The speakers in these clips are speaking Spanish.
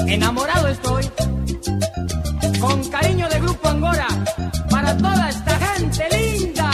Enamorado estoy, con cariño de Grupo Angora, para toda esta gente linda.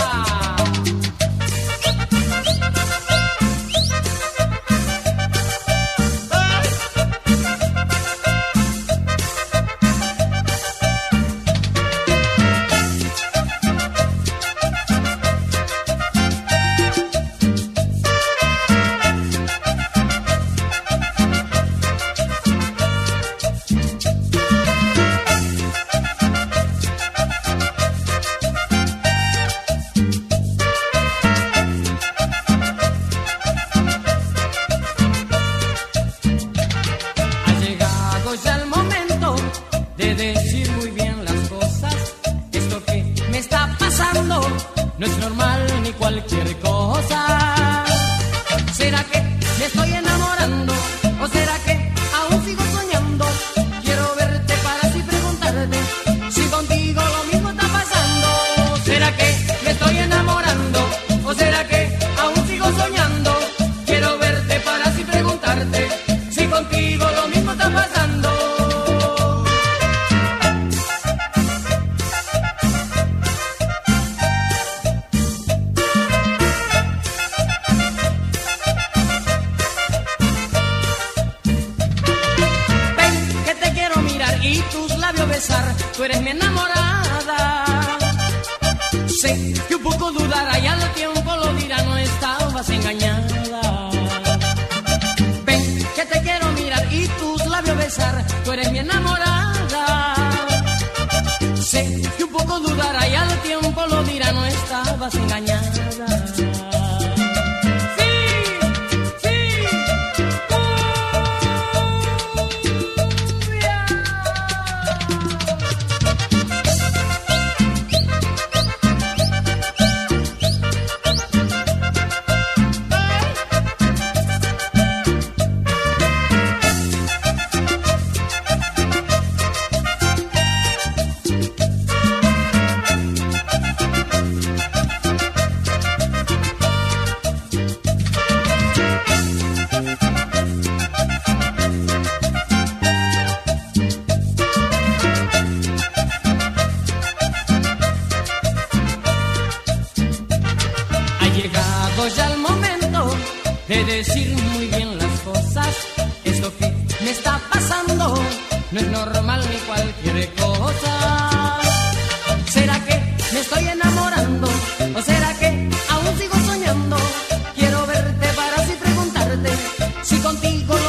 De decir muy bien las cosas, esto que me está pasando no es normal ni cualquier cosa. ¿Será que me estoy enamorando o será que aún sigo soñando? Quiero verte para así preguntarte si contigo lo mismo está pasando. ¿Será que me estoy enamorando o será que aún sigo soñando? Quiero verte para así preguntarte si contigo lo mismo está pasando. Y tus labios besar, tú eres mi enamorada. Sé que un poco dudará y al tiempo lo dirá, no estabas engañada. Ven que te quiero mirar y tus labios besar, tú eres mi enamorada. Sé que un poco dudará y al tiempo lo dirá, no estabas engañada. Llegado ya el momento de decir muy bien las cosas. Esto que me está pasando no es normal ni cualquier cosa. ¿Será que me estoy enamorando o será que aún sigo soñando? Quiero verte para así preguntarte si contigo